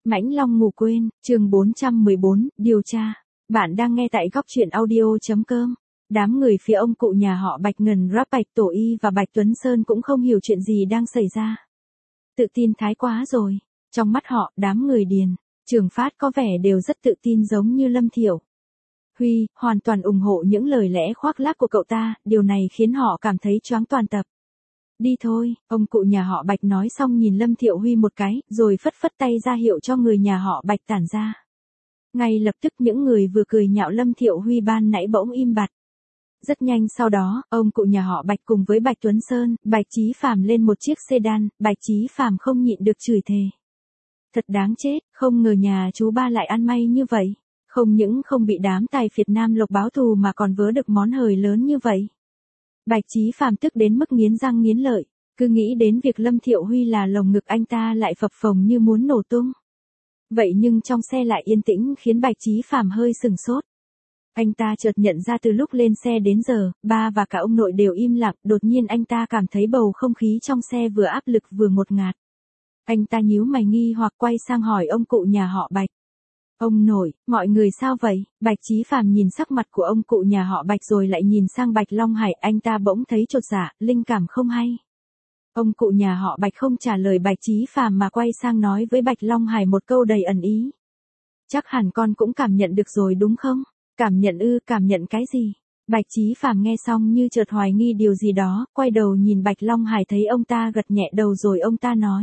Mãnh Long ngủ quên, chương 414, điều tra. Bạn đang nghe tại góc truyện audio.com. Đám người phía ông cụ nhà họ Bạch Ngân Rap Bạch Tổ Y và Bạch Tuấn Sơn cũng không hiểu chuyện gì đang xảy ra. Tự tin thái quá rồi. Trong mắt họ, đám người Điền, Trường Phát có vẻ đều rất tự tin giống như Lâm Thiệu Huy, hoàn toàn ủng hộ những lời lẽ khoác lác của cậu ta, điều này khiến họ cảm thấy choáng toàn tập. Đi thôi, ông cụ nhà họ Bạch nói xong nhìn Lâm Thiệu Huy một cái, rồi phất phất tay ra hiệu cho người nhà họ Bạch tản ra. Ngay lập tức những người vừa cười nhạo Lâm Thiệu Huy ban nãy bỗng im bặt. Rất nhanh sau đó, ông cụ nhà họ Bạch cùng với Bạch Tuấn Sơn, Bạch Chí Phàm lên một chiếc sedan, Bạch Chí Phàm không nhịn được chửi thề. Thật đáng chết, không ngờ nhà chú ba lại ăn may như vậy. Không những không bị đám tài phiệt Nam Lộc báo thù mà còn vớ được món hời lớn như vậy. Bạch Chí Phàm tức đến mức nghiến răng nghiến lợi, cứ nghĩ đến việc Lâm Thiệu Huy là lồng ngực anh ta lại phập phồng như muốn nổ tung. Vậy nhưng trong xe lại yên tĩnh khiến Bạch Chí Phàm hơi sừng sốt. Anh ta chợt nhận ra từ lúc lên xe đến giờ, ba và cả ông nội đều im lặng, đột nhiên anh ta cảm thấy bầu không khí trong xe vừa áp lực vừa ngột ngạt. Anh ta nhíu mày nghi hoặc quay sang hỏi ông cụ nhà họ Bạch. Ông nội, mọi người sao vậy? Bạch Chí Phàm nhìn sắc mặt của ông cụ nhà họ Bạch rồi lại nhìn sang Bạch Long Hải, anh ta bỗng thấy chột dạ, linh cảm không hay. Ông cụ nhà họ Bạch không trả lời Bạch Chí Phàm mà quay sang nói với Bạch Long Hải một câu đầy ẩn ý. Chắc hẳn con cũng cảm nhận được rồi đúng không? Cảm nhận ư, cảm nhận cái gì? Bạch Chí Phàm nghe xong như chợt hoài nghi điều gì đó, quay đầu nhìn Bạch Long Hải thấy ông ta gật nhẹ đầu rồi ông ta nói.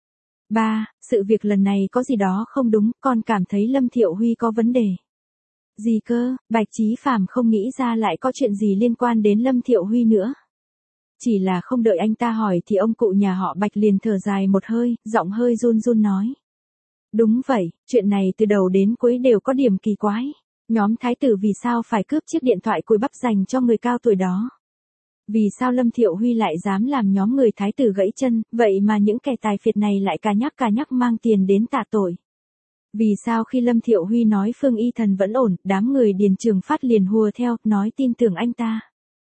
Ba, sự việc lần này có gì đó không đúng, con cảm thấy Lâm Thiệu Huy có vấn đề. Gì cơ? Bạch Chí Phàm không nghĩ ra lại có chuyện gì liên quan đến Lâm Thiệu Huy nữa. Chỉ là không đợi anh ta hỏi thì ông cụ nhà họ Bạch liền thở dài một hơi, giọng hơi run run nói. Đúng vậy, chuyện này từ đầu đến cuối đều có điểm kỳ quái. Nhóm thái tử vì sao phải cướp chiếc điện thoại cùi bắp dành cho người cao tuổi đó? Vì sao Lâm Thiệu Huy lại dám làm nhóm người thái tử gãy chân, vậy mà những kẻ tài phiệt này lại cà nhắc mang tiền đến tạ tội? Vì sao khi Lâm Thiệu Huy nói Phương Y Thần vẫn ổn, đám người Điền Trường Phát liền hùa theo, nói tin tưởng anh ta?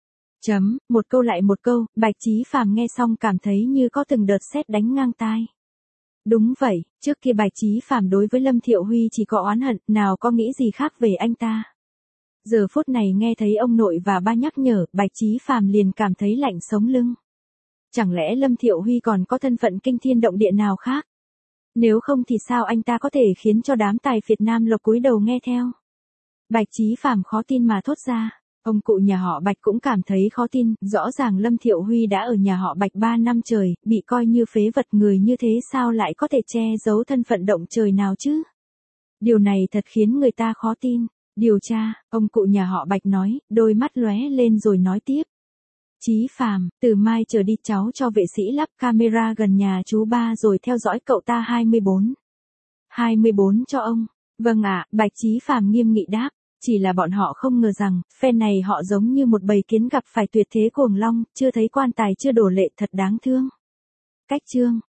Một câu lại một câu, Bạch Chí Phàm nghe xong cảm thấy như có từng đợt sét đánh ngang tai. Đúng vậy, trước kia Bạch Chí Phàm đối với Lâm Thiệu Huy chỉ có oán hận, nào có nghĩ gì khác về anh ta. Giờ phút này nghe thấy ông nội và ba nhắc nhở, Bạch Chí Phàm liền cảm thấy lạnh sống lưng. Chẳng lẽ Lâm Thiệu Huy còn có thân phận kinh thiên động địa nào khác? Nếu không thì sao anh ta có thể khiến cho đám tài phiệt Nam Lộc cúi đầu nghe theo? Bạch Chí Phàm khó tin mà thốt ra. Ông cụ nhà họ Bạch cũng cảm thấy khó tin, rõ ràng Lâm Thiệu Huy đã ở nhà họ Bạch 3 năm trời, bị coi như phế vật, người như thế sao lại có thể che giấu thân phận động trời nào chứ? Điều này thật khiến người ta khó tin. Điều tra, ông cụ nhà họ Bạch nói, đôi mắt lóe lên rồi nói tiếp. Chí Phàm, từ mai trở đi cháu cho vệ sĩ lắp camera gần nhà chú ba rồi theo dõi cậu ta 24. 24 cho ông. Vâng ạ, Bạch Chí Phàm nghiêm nghị đáp. Chỉ là bọn họ không ngờ rằng, phe này họ giống như một bầy kiến gặp phải tuyệt thế cuồng long, chưa thấy quan tài chưa đổ lệ, thật đáng thương. Cách chương